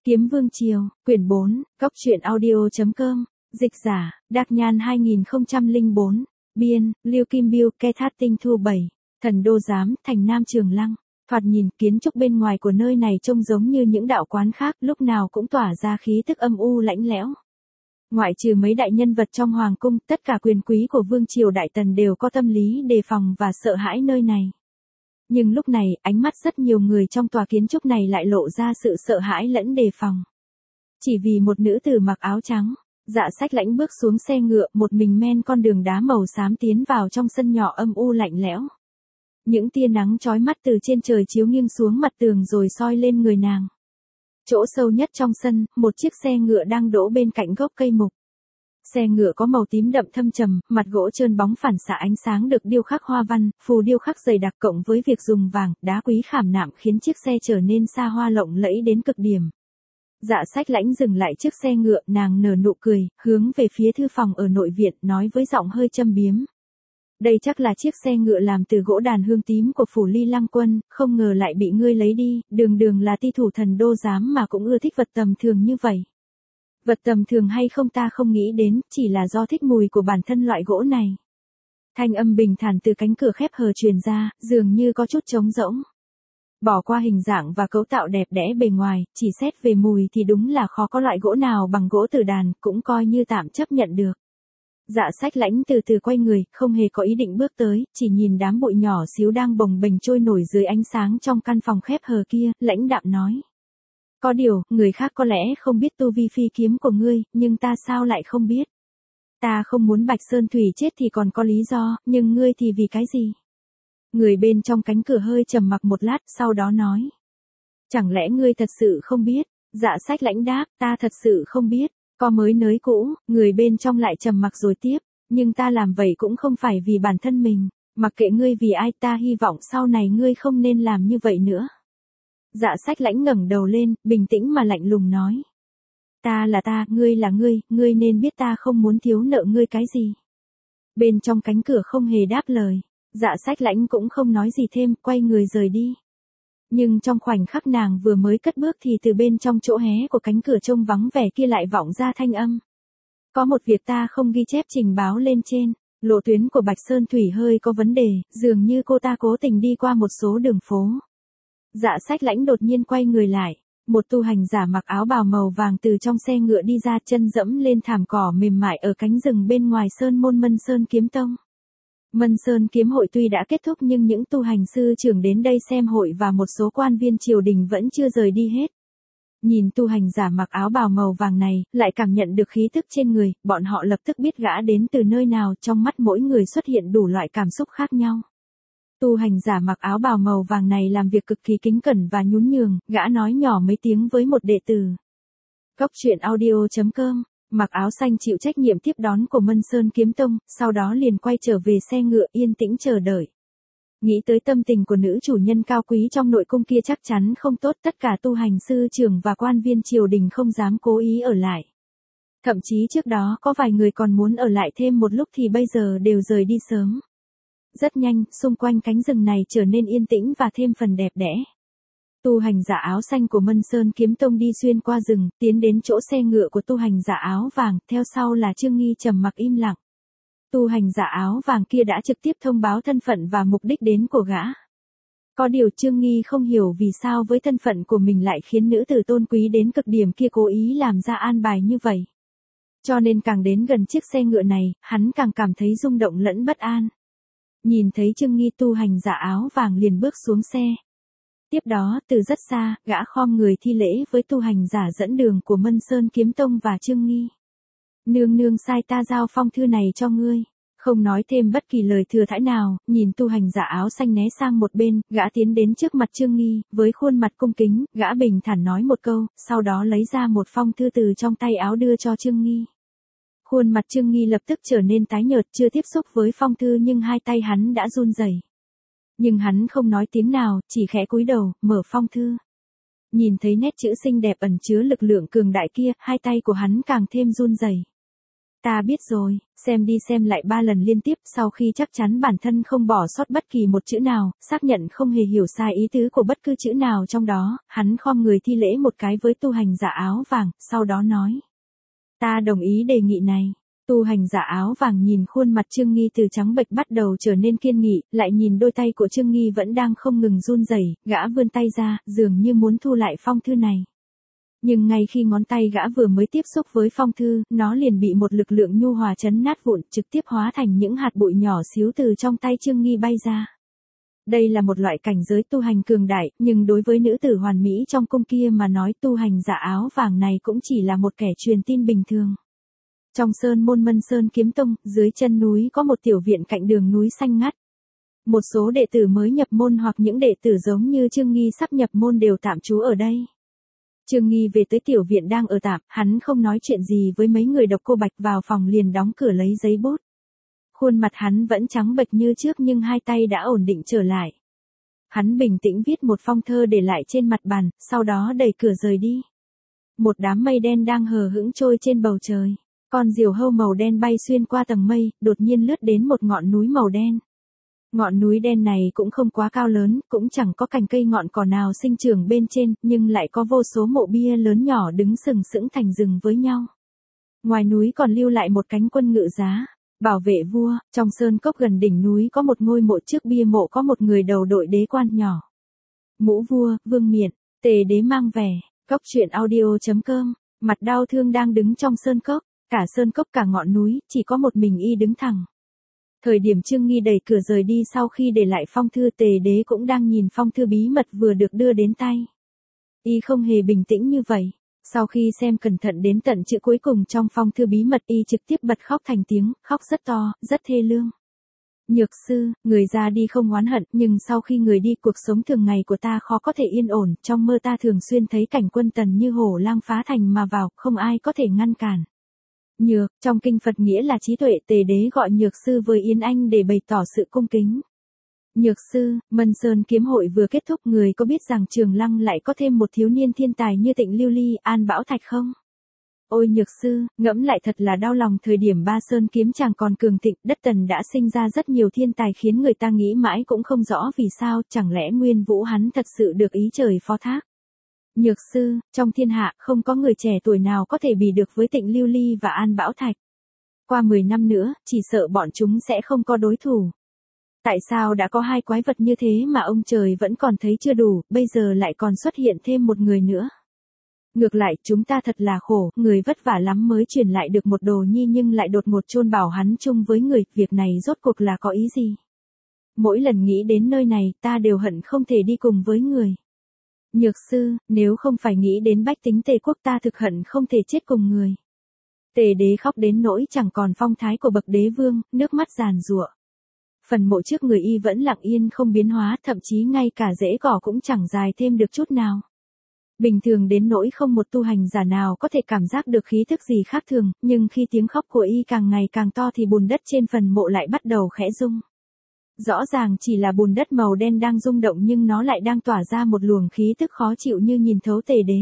Kiếm Vương Triều, quyển 4, Góc truyện audio.com, dịch giả, Đạc Nhan 2004, biên, Lưu Kim Biêu, Ke Thát Tinh Thu 7, Thần Đô Giám, thành Nam Trường Lăng. Thoạt nhìn kiến trúc bên ngoài của nơi này trông giống như những đạo quán khác, lúc nào cũng tỏa ra khí tức âm u lạnh lẽo. Ngoại trừ mấy đại nhân vật trong hoàng cung, tất cả quyền quý của vương triều Đại Tần đều có tâm lý đề phòng và sợ hãi nơi này. Nhưng lúc này, ánh mắt rất nhiều người trong tòa kiến trúc này lại lộ ra sự sợ hãi lẫn đề phòng. Chỉ vì một nữ tử mặc áo trắng, Dạ Sách Lãnh bước xuống xe ngựa, một mình men con đường đá màu xám tiến vào trong sân nhỏ âm u lạnh lẽo. Những tia nắng chói mắt từ trên trời chiếu nghiêng xuống mặt tường rồi soi lên người nàng. Chỗ sâu nhất trong sân, một chiếc xe ngựa đang đỗ bên cạnh gốc cây mục. Xe ngựa có màu tím đậm thâm trầm, mặt gỗ trơn bóng phản xạ ánh sáng được điêu khắc hoa văn, phù điêu khắc dày đặc cộng với việc dùng vàng, đá quý khảm nạm khiến chiếc xe trở nên xa hoa lộng lẫy đến cực điểm. Dạ Sách Lãnh dừng lại chiếc xe ngựa, nàng nở nụ cười, hướng về phía thư phòng ở nội viện, nói với giọng hơi châm biếm. Đây chắc là chiếc xe ngựa làm từ gỗ đàn hương tím của phủ Ly Lăng Quân, không ngờ lại bị ngươi lấy đi, đường là ti thủ Thần Đô Giám mà cũng ưa thích vật tầm thường như vậy. Vật tầm thường hay không ta không nghĩ đến, chỉ là do thích mùi của bản thân loại gỗ này. Thanh âm bình thản từ cánh cửa khép hờ truyền ra, dường như có chút trống rỗng. Bỏ qua hình dạng và cấu tạo đẹp đẽ bề ngoài, chỉ xét về mùi thì đúng là khó có loại gỗ nào bằng gỗ tử đàn, cũng coi như tạm chấp nhận được. Dạ Sách Lãnh từ từ quay người, không hề có ý định bước tới, chỉ nhìn đám bụi nhỏ xíu đang bồng bềnh trôi nổi dưới ánh sáng trong căn phòng khép hờ kia, lãnh đạm nói. Có điều, người khác có lẽ không biết tu vi phi kiếm của ngươi, nhưng ta sao lại không biết. Ta không muốn Bạch Sơn Thủy chết thì còn có lý do, nhưng ngươi thì vì cái gì? Người bên trong cánh cửa hơi trầm mặc một lát, sau đó nói. Chẳng lẽ ngươi thật sự không biết? Dạ Sách Lãnh đáp, ta thật sự không biết. Có mới nới cũ, người bên trong lại trầm mặc rồi tiếp, nhưng ta làm vậy cũng không phải vì bản thân mình, mặc kệ ngươi vì ai, ta hy vọng sau này ngươi không nên làm như vậy nữa. Dạ Sách Lãnh ngẩng đầu lên, bình tĩnh mà lạnh lùng nói. Ta là ta, ngươi là ngươi nên biết ta không muốn thiếu nợ ngươi cái gì. Bên trong cánh cửa không hề đáp lời, Dạ Sách Lãnh cũng không nói gì thêm, quay người rời đi. Nhưng trong khoảnh khắc nàng vừa mới cất bước thì từ bên trong chỗ hé của cánh cửa trông vắng vẻ kia lại vọng ra thanh âm. Có một việc ta không ghi chép trình báo lên trên, lộ tuyến của Bạch Sơn Thủy hơi có vấn đề, dường như cô ta cố tình đi qua một số đường phố. Dạ Sách Lãnh đột nhiên quay người lại, một tu hành giả mặc áo bào màu vàng từ trong xe ngựa đi ra, chân dẫm lên thảm cỏ mềm mại ở cánh rừng bên ngoài sơn môn Mân Sơn Kiếm Tông. Mân Sơn Kiếm hội tuy đã kết thúc nhưng những tu hành sư trưởng đến đây xem hội và một số quan viên triều đình vẫn chưa rời đi hết. Nhìn tu hành giả mặc áo bào màu vàng này, lại cảm nhận được khí tức trên người, bọn họ lập tức biết gã đến từ nơi nào, trong mắt mỗi người xuất hiện đủ loại cảm xúc khác nhau. Tu hành giả mặc áo bào màu vàng này làm việc cực kỳ kính cẩn và nhún nhường, gã nói nhỏ mấy tiếng với một đệ tử. Góc truyện audio.com, mặc áo xanh chịu trách nhiệm tiếp đón của Mân Sơn Kiếm Tông, sau đó liền quay trở về xe ngựa yên tĩnh chờ đợi. Nghĩ tới tâm tình của nữ chủ nhân cao quý trong nội cung kia chắc chắn không tốt, tất cả tu hành sư trưởng và quan viên triều đình không dám cố ý ở lại. Thậm chí trước đó có vài người còn muốn ở lại thêm một lúc thì bây giờ đều rời đi sớm. Rất nhanh, xung quanh cánh rừng này trở nên yên tĩnh và thêm phần đẹp đẽ. Tu hành giả áo xanh của Mân Sơn Kiếm Tông đi xuyên qua rừng, tiến đến chỗ xe ngựa của tu hành giả áo vàng, theo sau là Trương Nghi trầm mặc im lặng. Tu hành giả áo vàng kia đã trực tiếp thông báo thân phận và mục đích đến của gã. Có điều Trương Nghi không hiểu vì sao với thân phận của mình lại khiến nữ tử tôn quý đến cực điểm kia cố ý làm ra an bài như vậy. Cho nên càng đến gần chiếc xe ngựa này, hắn càng cảm thấy rung động lẫn bất an. Nhìn thấy Trương Nghi, tu hành giả áo vàng liền bước xuống xe. Tiếp đó, từ rất xa, gã khom người thi lễ với tu hành giả dẫn đường của Mân Sơn Kiếm Tông và Trương Nghi. Nương sai ta giao phong thư này cho ngươi. Không nói thêm bất kỳ lời thừa thãi nào, nhìn tu hành giả áo xanh né sang một bên, gã tiến đến trước mặt Trương Nghi, với khuôn mặt cung kính, gã bình thản nói một câu, sau đó lấy ra một phong thư từ trong tay áo đưa cho Trương Nghi. Khuôn mặt Trương Nghi lập tức trở nên tái nhợt, chưa tiếp xúc với phong thư nhưng hai tay hắn đã run rẩy. Nhưng hắn không nói tiếng nào, chỉ khẽ cúi đầu, mở phong thư. Nhìn thấy nét chữ xinh đẹp ẩn chứa lực lượng cường đại kia, hai tay của hắn càng thêm run rẩy. Ta biết rồi, xem đi xem lại 3 lần liên tiếp, sau khi chắc chắn bản thân không bỏ sót bất kỳ một chữ nào, xác nhận không hề hiểu sai ý tứ của bất cứ chữ nào trong đó, hắn khom người thi lễ một cái với tu hành giả áo vàng, sau đó nói. Ta đồng ý đề nghị này. Tu hành giả áo vàng nhìn khuôn mặt Trương Nghi từ trắng bệch bắt đầu trở nên kiên nghị, lại nhìn đôi tay của Trương Nghi vẫn đang không ngừng run rẩy, gã vươn tay ra, dường như muốn thu lại phong thư này. Nhưng ngay khi ngón tay gã vừa mới tiếp xúc với phong thư, nó liền bị một lực lượng nhu hòa chấn nát vụn, trực tiếp hóa thành những hạt bụi nhỏ xíu từ trong tay Trương Nghi bay ra. Đây là một loại cảnh giới tu hành cường đại, nhưng đối với nữ tử hoàn mỹ trong cung kia mà nói, tu hành giả áo vàng này cũng chỉ là một kẻ truyền tin bình thường. Trong sơn môn Mân Sơn Kiếm Tông, dưới chân núi có một tiểu viện cạnh đường núi xanh ngắt. Một số đệ tử mới nhập môn hoặc những đệ tử giống như Trương Nghi sắp nhập môn đều tạm trú ở đây. Trương Nghi về tới tiểu viện đang ở tạm, hắn không nói chuyện gì với mấy người độc cô bạch, vào phòng liền đóng cửa lấy giấy bút. Khuôn mặt hắn vẫn trắng bệch như trước nhưng hai tay đã ổn định trở lại. Hắn bình tĩnh viết một phong thơ để lại trên mặt bàn, sau đó đẩy cửa rời đi. Một đám mây đen đang hờ hững trôi trên bầu trời. Con diều hâu màu đen bay xuyên qua tầng mây, đột nhiên lướt đến một ngọn núi màu đen. Ngọn núi đen này cũng không quá cao lớn, cũng chẳng có cành cây ngọn cỏ nào sinh trưởng bên trên, nhưng lại có vô số mộ bia lớn nhỏ đứng sừng sững thành rừng với nhau. Ngoài núi còn lưu lại một cánh quân ngự giá, bảo vệ vua. Trong sơn cốc gần đỉnh núi có một ngôi mộ, trước bia mộ có một người đầu đội đế quan nhỏ. Mũ vua, vương miện, tề đế mang vẻ. Cốc truyện audio.com. Mặt đau thương đang đứng trong sơn cốc. Cả sơn cốc cả ngọn núi, chỉ có một mình y đứng thẳng. Thời điểm Trương Nghi đẩy cửa rời đi sau khi để lại phong thư, tề đế cũng đang nhìn phong thư bí mật vừa được đưa đến tay. Y không hề bình tĩnh như vậy. Sau khi xem cẩn thận đến tận chữ cuối cùng trong phong thư bí mật, y trực tiếp bật khóc thành tiếng, khóc rất to, rất thê lương. Nhược sư, người ra đi không oán hận, nhưng sau khi người đi, cuộc sống thường ngày của ta khó có thể yên ổn, trong mơ ta thường xuyên thấy cảnh quân tần như hổ lang phá thành mà vào, không ai có thể ngăn cản. Nhược, trong kinh Phật nghĩa là trí tuệ, tề đế gọi nhược sư với Yến Anh để bày tỏ sự cung kính. Nhược sư, Mân Sơn kiếm hội vừa kết thúc, người có biết rằng Trường Lăng lại có thêm một thiếu niên thiên tài như Tịnh Lưu Ly, An Bảo Thạch không? Ôi nhược sư, ngẫm lại thật là đau lòng, thời điểm Ba Sơn kiếm chàng còn cường thịnh, đất Tần đã sinh ra rất nhiều thiên tài khiến người ta nghĩ mãi cũng không rõ vì sao, chẳng lẽ Nguyên Vũ hắn thật sự được ý trời phó thác. Nhược sư, trong thiên hạ không có người trẻ tuổi nào có thể bì được với Tịnh Lưu Ly và An Bảo Thạch. Qua 10 năm nữa, chỉ sợ bọn chúng sẽ không có đối thủ. Tại sao đã có hai quái vật như thế mà ông trời vẫn còn thấy chưa đủ, bây giờ lại còn xuất hiện thêm một người nữa. Ngược lại, chúng ta thật là khổ, người vất vả lắm mới truyền lại được một đồ nhi nhưng lại đột ngột chôn bảo hắn chung với người, việc này rốt cuộc là có ý gì? Mỗi lần nghĩ đến nơi này, ta đều hận không thể đi cùng với người. Nhược sư, nếu không phải nghĩ đến bách tính Tề quốc, ta thực hận không thể chết cùng người. Tề đế khóc đến nỗi chẳng còn phong thái của bậc đế vương, nước mắt giàn giụa. Phần mộ trước người y vẫn lặng yên không biến hóa, thậm chí ngay cả rễ cỏ cũng chẳng dài thêm được chút nào. Bình thường đến nỗi không một tu hành giả nào có thể cảm giác được khí thức gì khác thường, nhưng khi tiếng khóc của y càng ngày càng to thì bùn đất trên phần mộ lại bắt đầu khẽ rung. Rõ ràng chỉ là bùn đất màu đen đang rung động nhưng nó lại đang tỏa ra một luồng khí tức khó chịu như nhìn thấu tề đế.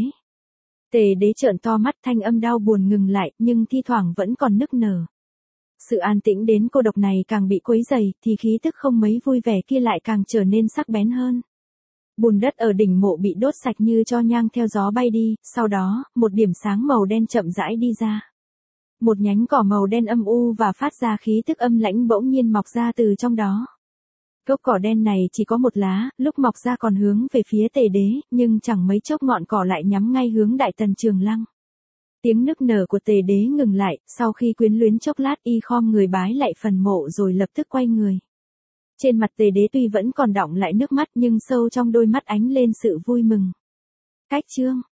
Tề đế trợn to mắt, thanh âm đau buồn ngừng lại, nhưng thi thoảng vẫn còn nức nở. Sự an tĩnh đến cô độc này càng bị quấy dày, thì khí tức không mấy vui vẻ kia lại càng trở nên sắc bén hơn. Bùn đất ở đỉnh mộ bị đốt sạch như tro nhang theo gió bay đi, sau đó, một điểm sáng màu đen chậm rãi đi ra. Một nhánh cỏ màu đen âm u và phát ra khí tức âm lãnh bỗng nhiên mọc ra từ trong đó. Gốc cỏ đen này chỉ có một lá, lúc mọc ra còn hướng về phía tề đế, nhưng chẳng mấy chốc ngọn cỏ lại nhắm ngay hướng Đại Tần Trường Lăng. Tiếng nức nở của tề đế ngừng lại, sau khi quyến luyến chốc lát y khom người bái lại phần mộ rồi lập tức quay người. Trên mặt tề đế tuy vẫn còn đọng lại nước mắt nhưng sâu trong đôi mắt ánh lên sự vui mừng. Cách chương